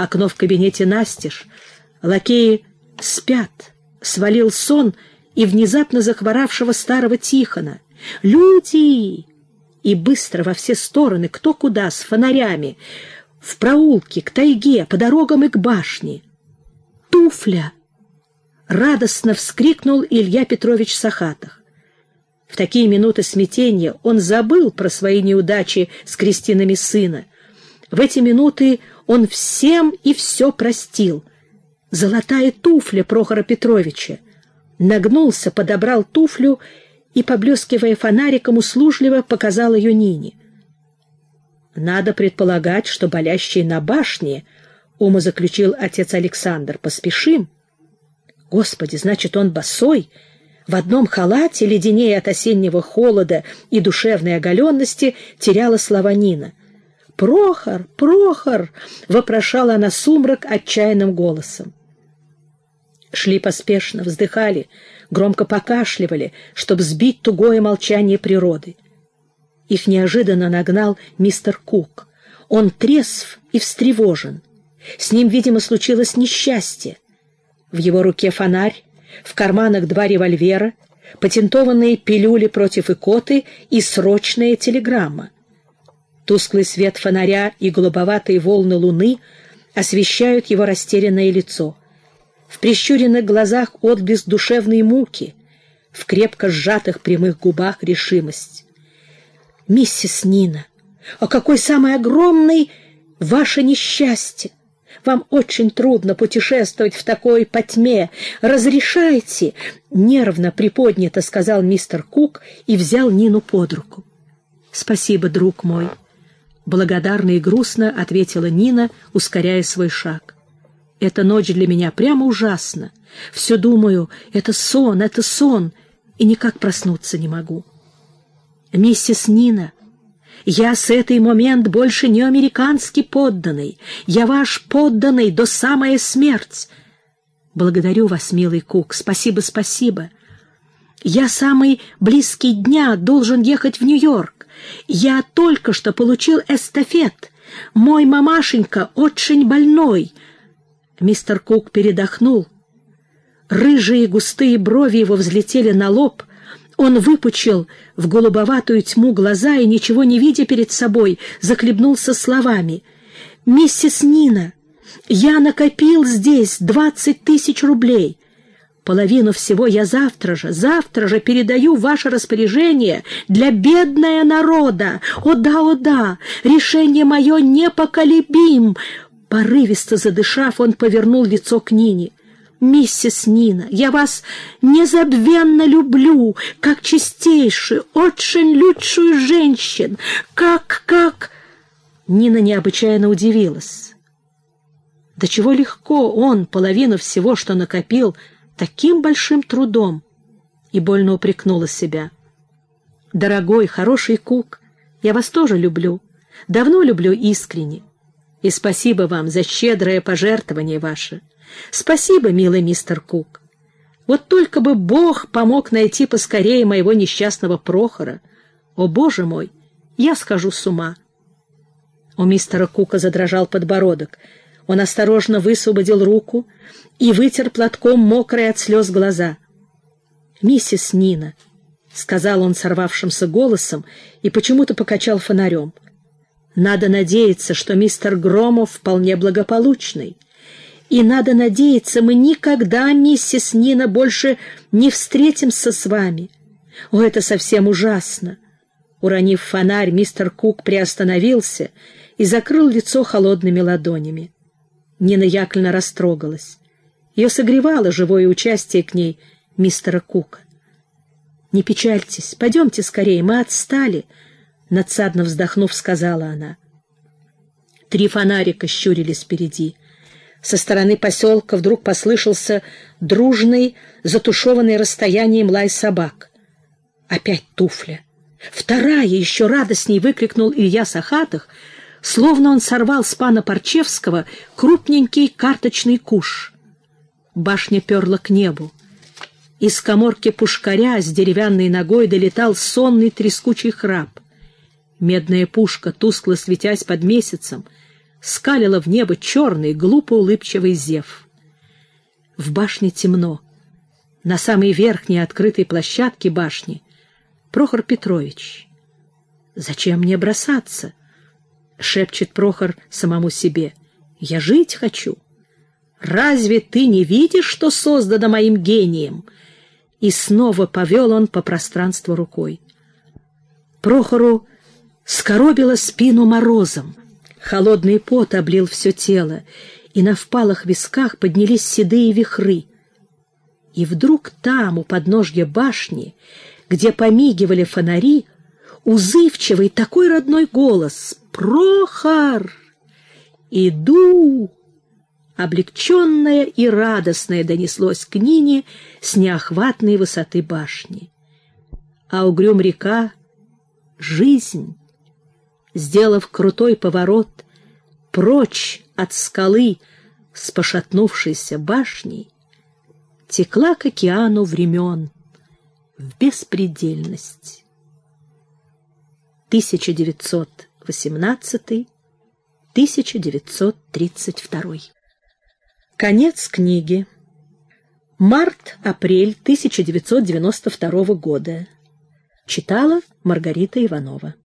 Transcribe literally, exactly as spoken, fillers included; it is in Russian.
Окно в кабинете настежь. Лакеи спят. Свалил сон и внезапно захворавшего старого Тихона. «Люди!» И быстро во все стороны, кто куда, с фонарями, в проулке, к тайге, по дорогам и к башне. «Туфля!» — радостно вскрикнул Илья Петрович Сахатых. В такие минуты смятения он забыл про свои неудачи с крестинами сына. В эти минуты он всем и все простил. Золотая туфля Прохора Петровича. Нагнулся, подобрал туфлю и, поблескивая фонариком, услужливо показал ее Нине. «Надо предполагать, что болящий на башне», — умозаключил отец Александр. «Поспешим». «Господи, значит, он босой, в одном халате, леденее от осеннего холода и душевной оголенности», — теряла слова Нина. «Прохор, Прохор!» — вопрошала она сумрак отчаянным голосом. Шли поспешно, вздыхали, громко покашливали, чтобы сбить тугое молчание природы. Их неожиданно нагнал мистер Кук. Он трезв и встревожен. С ним, видимо, случилось несчастье. В его руке фонарь, в карманах два револьвера, патентованные пилюли против икоты и срочная телеграмма. Тусклый свет фонаря и голубоватые волны луны освещают его растерянное лицо. В прищуренных глазах отблеск душевной муки, в крепко сжатых прямых губах решимость. «Миссис Нина, а какой самый огромный ваше несчастье! Вам очень трудно путешествовать в такой потьме. Разрешайте!» — нервно приподнято сказал мистер Кук и взял Нину под руку. «Спасибо, друг мой», — благодарно и грустно ответила Нина, ускоряя свой шаг. «Эта ночь для меня прямо ужасна. Все думаю, это сон, это сон, и никак проснуться не могу». «Миссис Нина, я с этой момент больше не американский подданный. Я ваш подданный до самая смерть». «Благодарю вас, милый Кук, спасибо, спасибо. Я самый близкий дня должен ехать в Нью-Йорк. Я только что получил эстафет. Мой мамашенька очень больной». Мистер Кук передохнул. Рыжие густые брови его взлетели на лоб. Он выпучил в голубоватую тьму глаза и, ничего не видя перед собой, захлебнулся словами. «Миссис Нина, я накопил здесь двадцать тысяч рублей. Половину всего я завтра же, завтра же передаю в ваше распоряжение для бедного народа. О да, о да, решение мое непоколебим». Порывисто задышав, он повернул лицо к Нине. «Миссис Нина, я вас незабвенно люблю, как чистейшую, очень лучшую женщину. Как, как...» Нина необычайно удивилась. До чего легко он половину всего, что накопил, таким большим трудом, и больно упрекнула себя. «Дорогой, хороший Кук, я вас тоже люблю, давно люблю искренне. И спасибо вам за щедрое пожертвование ваше. Спасибо, милый мистер Кук. Вот только бы Бог помог найти поскорее моего несчастного Прохора. О, Боже мой, я схожу с ума». У мистера Кука задрожал подбородок. Он осторожно высвободил руку и вытер платком мокрые от слез глаза. «Миссис Нина», — сказал он сорвавшимся голосом и почему-то покачал фонарем, — «надо надеяться, что мистер Громов вполне благополучный. И надо надеяться, мы никогда, миссис Нина, больше не встретимся с вами. О, это совсем ужасно!» Уронив фонарь, мистер Кук приостановился и закрыл лицо холодными ладонями. Нина Яковлевна растрогалась. Ее согревало живое участие к ней мистера Кука. «Не печальтесь, пойдемте скорее, мы отстали», — надсадно вздохнув, сказала она. Три фонарика щурились впереди. Со стороны поселка вдруг послышался дружный, затушеванный расстоянием лай собак. Опять туфля. Вторая, еще радостней выкрикнул Илья Сахатых, словно он сорвал с пана Парчевского крупненький карточный куш. Башня перла к небу. Из каморки пушкаря с деревянной ногой долетал сонный трескучий храп. Медная пушка, тускло светясь под месяцем, скалила в небо черный, глупо улыбчивый зев. В башне темно. На самой верхней открытой площадке башни Прохор Петрович. «Зачем мне бросаться?» — шепчет Прохор самому себе. «Я жить хочу. Разве ты не видишь, что создано моим гением?» И снова повел он по пространству рукой. Прохору скоробило спину морозом. Холодный пот облил все тело, и на впалых висках поднялись седые вихры. И вдруг там, у подножья башни, где помигивали фонари, узывчивый такой родной голос: «Прохор! Иду!» Облегченное и радостное донеслось к Нине с неохватной высоты башни. А угрюм река, жизнь, сделав крутой поворот прочь от скалы с пошатнувшейся башней, текла к океану времен в беспредельность. тысяча девятьсот восемнадцатый — тысяча девятьсот тридцать второй. Конец книги. Март-апрель тысяча девятьсот девяносто второго года. Читала Маргарита Иванова.